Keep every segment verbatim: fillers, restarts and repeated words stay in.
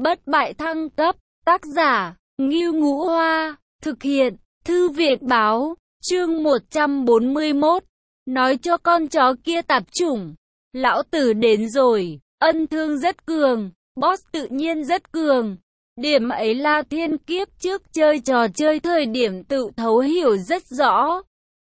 bất bại thăng cấp, tác giả, Ngưu Ngũ Hoa, thực hiện, Thư viện Báo, chương một trăm bốn mươi mốt, nói cho con chó kia tạp chủng, lão tử đến rồi, ân thương rất cường, boss tự nhiên rất cường. Điểm ấy La Thiên kiếp trước chơi trò chơi thời điểm tự thấu hiểu rất rõ.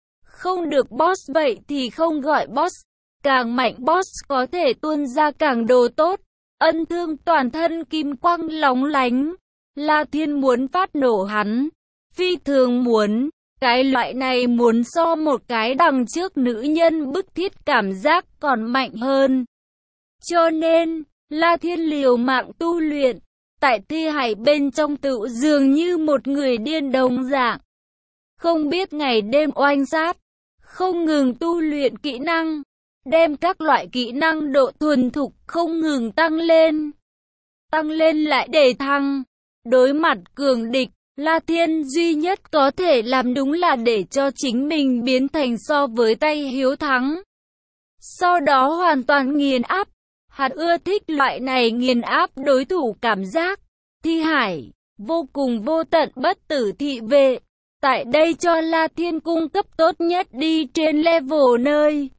Không được boss vậy thì không gọi boss. Càng mạnh boss có thể tuôn ra càng đồ tốt. Ân thương toàn thân kim quang lóng lánh. La Thiên muốn phát nổ hắn. Phi thường muốn. Cái loại này muốn so một cái đằng trước nữ nhân bức thiết cảm giác còn mạnh hơn. Cho nên, La Thiên liều mạng tu luyện. Tại thi hải bên trong tự dường như một người điên đồng dạng. Không biết ngày đêm oanh sát. Không ngừng tu luyện kỹ năng. Đem các loại kỹ năng độ thuần thục không ngừng tăng lên. Tăng lên lại để thăng. Đối mặt cường địch, La Thiên duy nhất có thể làm đúng là để cho chính mình biến thành so với tay hiếu thắng. Sau đó hoàn toàn nghiền áp. Hắn ưa thích loại này nghiền áp đối thủ cảm giác. Thi hải, vô cùng vô tận bất tử thị vệ. Tại đây cho La Thiên cung cấp tốt nhất đi trên level nơi.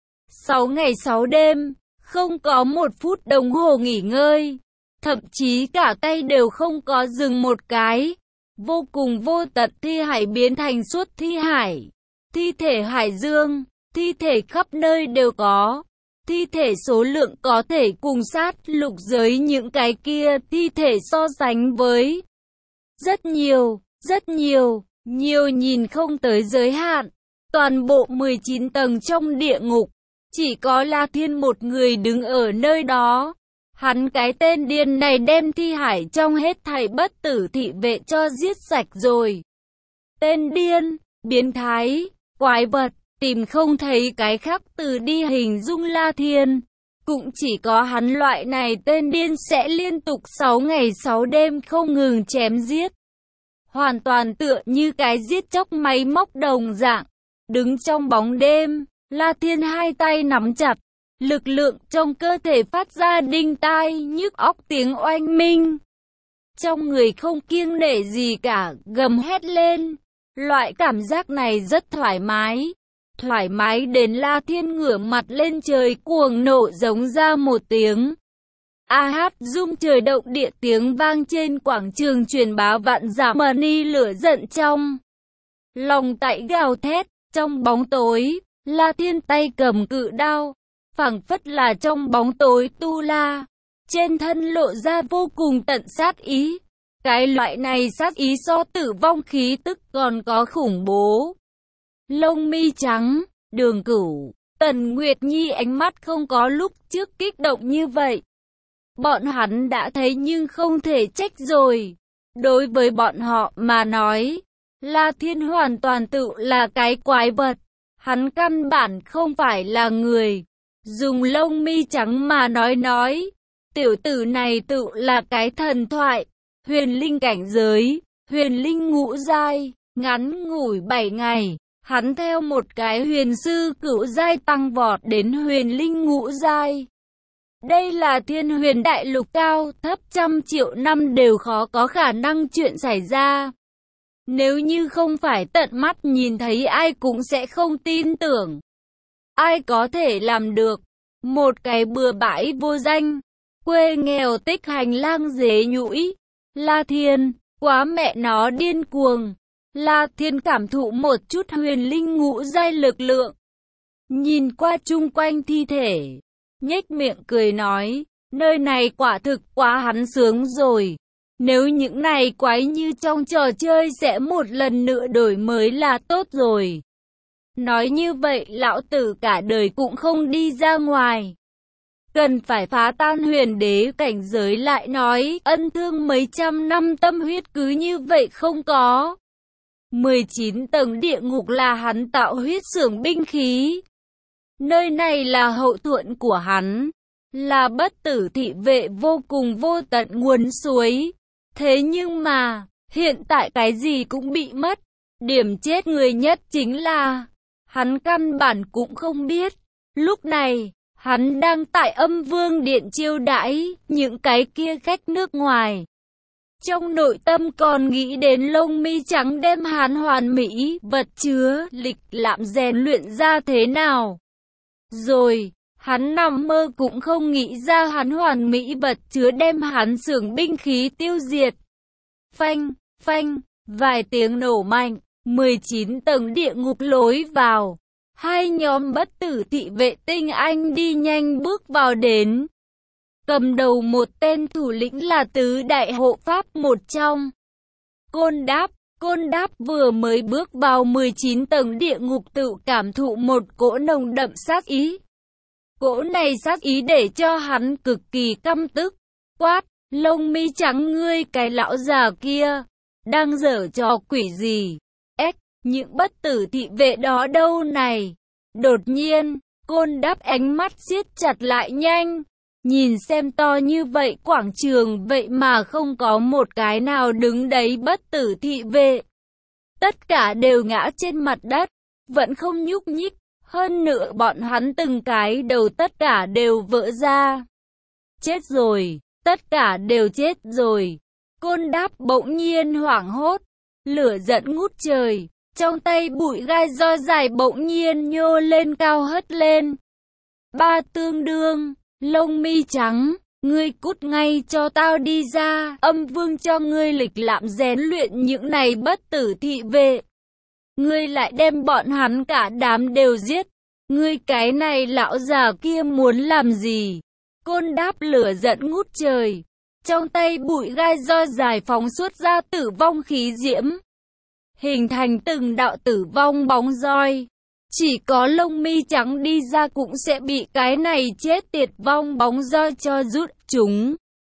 sáu ngày sáu đêm, không có một phút đồng hồ nghỉ ngơi. Thậm chí cả tay đều không có dừng một cái. Vô cùng vô tận thi hải biến thành suốt thi hải. Thi thể hải dương, thi thể khắp nơi đều có. Thi thể số lượng có thể cùng sát lục giới những cái kia thi thể so sánh với. Rất nhiều, rất nhiều, nhiều nhìn không tới giới hạn. Toàn bộ mười chín tầng trong địa ngục, chỉ có La Thiên một người đứng ở nơi đó. Hắn cái tên điên này đem thi hải trong hết thảy bất tử thị vệ cho giết sạch rồi. Tên điên, biến thái, quái vật. Tìm không thấy cái khác từ đi hình dung La Thiên. Cũng chỉ có hắn loại này tên điên sẽ liên tục sáu ngày sáu đêm không ngừng chém giết. Hoàn toàn tựa như cái giết chóc máy móc đồng dạng. Đứng trong bóng đêm, La Thiên hai tay nắm chặt. Lực lượng trong cơ thể phát ra đinh tai nhức óc tiếng oanh minh. Trong người không kiêng nể gì cả, gầm hét lên. Loại cảm giác này rất thoải mái. Thoải mái đến La Thiên ngửa mặt lên trời cuồng nộ giống ra một tiếng. A hát rung trời động địa tiếng vang trên quảng trường truyền bá vạn dặm mani lửa giận trong. Lòng tại gào thét, trong bóng tối, La Thiên tay cầm cự đao, phảng phất là trong bóng tối tu la. Trên thân lộ ra vô cùng tận sát ý. Cái loại này sát ý so tử vong khí tức còn có khủng bố. Lông mi trắng, Đường Cửu, Tần Nguyệt Nhi ánh mắt không có lúc trước kích động như vậy. Bọn hắn đã thấy nhưng không thể trách rồi. Đối với bọn họ mà nói, La Thiên hoàn toàn tự là cái quái vật. Hắn căn bản không phải là người. Dùng lông mi trắng mà nói nói, tiểu tử này tự là cái thần thoại. Huyền linh cảnh giới, huyền linh ngũ giai, ngắn ngủi bảy ngày. Hắn theo một cái huyền sư cửu giai tăng vọt đến huyền linh ngũ giai. Đây là thiên huyền đại lục cao thấp trăm triệu năm đều khó có khả năng chuyện xảy ra. Nếu như không phải tận mắt nhìn thấy ai cũng sẽ không tin tưởng. Ai có thể làm được? Một cái bừa bãi vô danh, quê nghèo tích hành lang dế nhũi. La Thiên, quá mẹ nó điên cuồng. La Thiên cảm thụ một chút huyền linh ngũ giai lực lượng. Nhìn qua chung quanh thi thể, nhếch miệng cười nói, nơi này quả thực quá hắn sướng rồi. Nếu những này quái như trong trò chơi sẽ một lần nữa đổi mới là tốt rồi. Nói như vậy lão tử cả đời cũng không đi ra ngoài. Cần phải phá tan huyền đế cảnh giới lại nói, ân thương mấy trăm năm tâm huyết cứ như vậy không có. mười chín tầng địa ngục là hắn tạo huyết xưởng binh khí. Nơi này là hậu thuẫn của hắn, là bất tử thị vệ vô cùng vô tận nguồn suối. Thế nhưng mà, hiện tại cái gì cũng bị mất. Điểm chết người nhất chính là, hắn căn bản cũng không biết. Lúc này, Hắn đang tại Âm Vương Điện chiêu đãi những cái kia khách nước ngoài. Trong nội tâm còn nghĩ đến lông mi trắng đem hắn hoàn mỹ, vật chứa, lịch lãm rèn luyện ra thế nào. Rồi, hắn nằm mơ cũng không nghĩ ra hắn hoàn mỹ vật chứa đem hắn xưởng binh khí tiêu diệt. Phanh, phanh, vài tiếng nổ mạnh, mười chín tầng địa ngục lối vào. Hai nhóm bất tử thị vệ tinh anh đi nhanh bước vào đến. Cầm đầu một tên thủ lĩnh là tứ đại hộ pháp một trong. Côn Đáp, Côn Đáp vừa mới bước vào mười chín tầng địa ngục tự cảm thụ một cỗ nồng đậm sát ý. Cỗ này sát ý để cho hắn cực kỳ căm tức. Quát, lông mi trắng ngươi cái lão già kia, đang giở trò quỷ gì? Ếch, những bất tử thị vệ đó đâu này? Đột nhiên, Côn Đáp ánh mắt siết chặt lại nhanh. Nhìn xem to như vậy quảng trường vậy mà không có một cái nào đứng đấy bất tử thị vệ. Tất cả đều ngã trên mặt đất, vẫn không nhúc nhích. Hơn nữa bọn hắn từng cái đầu tất cả đều vỡ ra. Chết rồi, tất cả đều chết rồi. Côn Đáp bỗng nhiên hoảng hốt, lửa giận ngút trời. Trong tay bụi gai do dài bỗng nhiên nhô lên cao hất lên. Ba tương đương, lông mi trắng, ngươi cút ngay cho tao đi ra. Âm Vương cho ngươi lịch lãm rèn luyện những này bất tử thị vệ. Ngươi lại đem bọn hắn cả đám đều giết. Ngươi cái này lão già kia muốn làm gì? Côn Đáp lửa giận ngút trời. Trong tay bụi gai do dài phóng xuất ra tử vong khí diễm. Hình thành từng đạo tử vong bóng roi. Chỉ có lông mi trắng đi ra cũng sẽ bị cái này chết tiệt vong bóng roi cho rút chúng.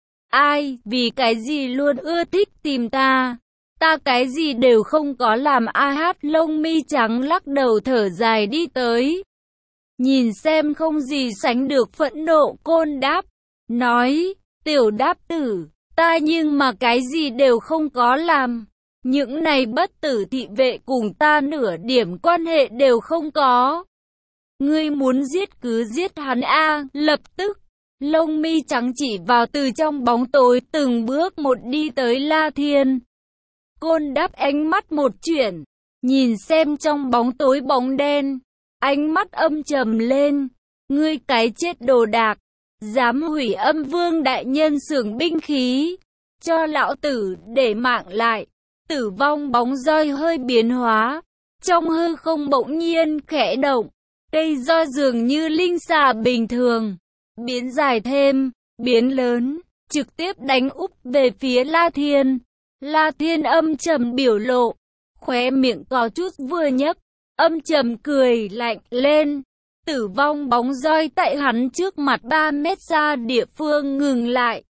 Ai, vì cái gì luôn ưa thích tìm ta? Ta cái gì đều không có làm. A hát lông mi trắng lắc đầu thở dài đi tới. Nhìn xem không gì sánh được phẫn nộ Côn Đáp. Nói, tiểu Đáp tử, ta nhưng mà cái gì đều không có làm. Những này bất tử thị vệ cùng ta nửa điểm quan hệ đều không có. Ngươi muốn giết cứ giết hắn a. Lập tức, lông mi trắng chỉ vào từ trong bóng tối từng bước một đi tới La Thiên. Côn Đáp ánh mắt một chuyển, nhìn xem trong bóng tối bóng đen, ánh mắt âm trầm lên. Ngươi cái chết đồ đạc, dám hủy Âm Vương đại nhân xưởng binh khí, cho lão tử để mạng lại. Tử vong bóng roi hơi biến hóa, trong hư không bỗng nhiên khẽ động, cây roi dường như linh xà bình thường, biến dài thêm, biến lớn, trực tiếp đánh úp về phía La Thiên. La Thiên âm trầm biểu lộ, khóe miệng có chút vừa nhấc, âm trầm cười lạnh lên. Tử vong bóng roi tại hắn trước mặt ba mét xa địa phương ngừng lại,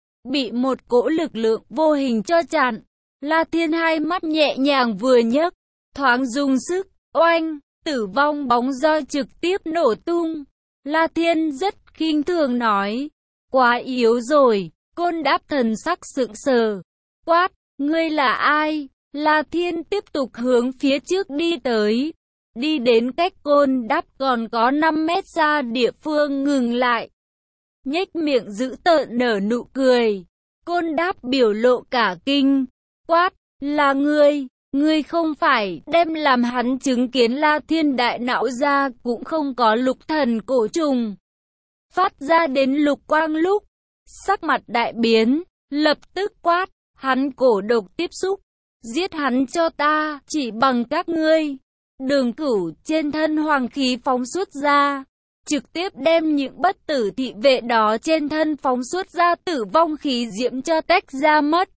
bị một cỗ lực lượng vô hình cho chặn. La Thiên hai mắt nhẹ nhàng vừa nhấc, thoáng dùng sức, oanh, tử vong bóng roi trực tiếp nổ tung. La Thiên rất khinh thường nói, quá yếu rồi. Côn Đáp thần sắc sững sờ, quát, ngươi là ai? La Thiên tiếp tục hướng phía trước đi tới, đi đến cách Côn Đáp còn có năm mét xa địa phương ngừng lại, nhếch miệng giữ tợn nở nụ cười. Côn Đáp biểu lộ cả kinh, quát, là ngươi, ngươi không phải đem làm hắn chứng kiến La Thiên đại não ra cũng không có lục thần cổ trùng. Phát ra đến lục quang lúc, sắc mặt đại biến, lập tức quát, hắn cổ độc tiếp xúc, giết hắn cho ta, chỉ bằng các ngươi. Đường Cửu trên thân hoàng khí phóng xuất ra, trực tiếp đem những bất tử thị vệ đó trên thân phóng xuất ra tử vong khí diễm cho tách ra mất.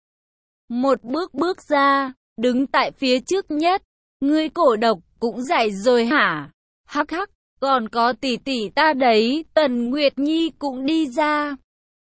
Một bước bước ra, đứng tại phía trước nhất, ngươi cổ độc cũng giải rồi hả? Hắc hắc, còn có tỷ tỷ ta đấy. Tần Nguyệt Nhi cũng đi ra.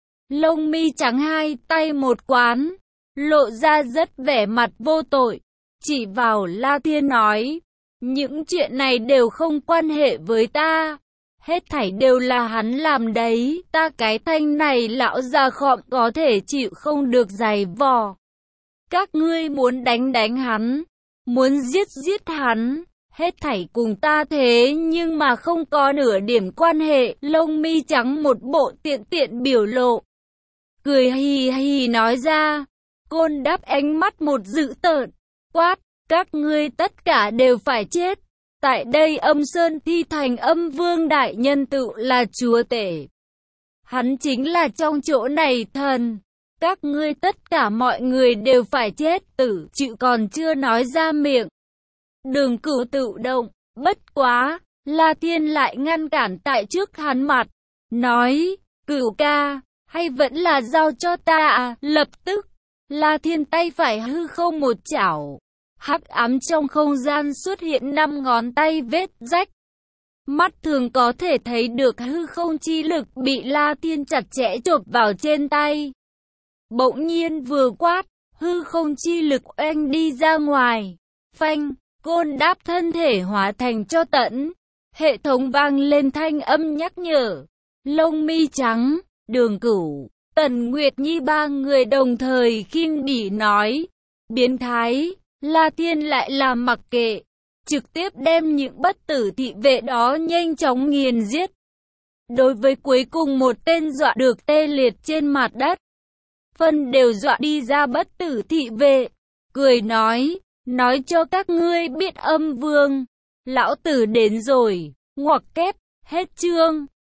Lông mi trắng hai tay một quán, lộ ra rất vẻ mặt vô tội, chỉ vào La Thiên nói, những chuyện này đều không quan hệ với ta, hết thảy đều là hắn làm đấy. Ta cái thanh này lão già khọm có thể chịu không được giày vò. Các ngươi muốn đánh đánh hắn, muốn giết giết hắn, hết thảy cùng ta thế nhưng mà không có nửa điểm quan hệ. Lông mi trắng một bộ tiện tiện biểu lộ, cười hì hì nói ra. Côn Đáp ánh mắt một dữ tợn, quát, các ngươi tất cả đều phải chết. Tại đây Âm Sơn Thi Thành Âm Vương đại nhân tự là chúa tể. Hắn chính là trong chỗ này thần. Các ngươi tất cả mọi người đều phải chết. Tử chịu còn chưa nói ra miệng. Đường Cửu tự động, bất quá, La Thiên lại ngăn cản tại trước hắn mặt. Nói, Cửu ca, hay vẫn là giao cho ta à? Lập tức, La Thiên tay phải hư không một chảo. Hắc ám trong không gian xuất hiện năm ngón tay vết rách. Mắt thường có thể thấy được hư không chi lực bị La Thiên chặt chẽ chộp vào trên tay. Bỗng nhiên vừa quát, hư không chi lực oanh đi ra ngoài. Phanh, Côn Đáp thân thể hóa thành tro tẫn. Hệ thống vang lên thanh âm nhắc nhở. Lông mi trắng, Đường Cửu, Tần Nguyệt Nhi ba người đồng thời khinh bỉ nói. Biến thái, La Thiên lại là mặc kệ. Trực tiếp đem những bất tử thị vệ đó nhanh chóng nghiền giết. Đối với cuối cùng một tên dọa được tê liệt trên mặt đất, phân đều dọa đi ra bất tử thị vệ. Cười nói, nói cho các ngươi biết Âm Vương, lão tử đến rồi, ngoặc kép, hết chương.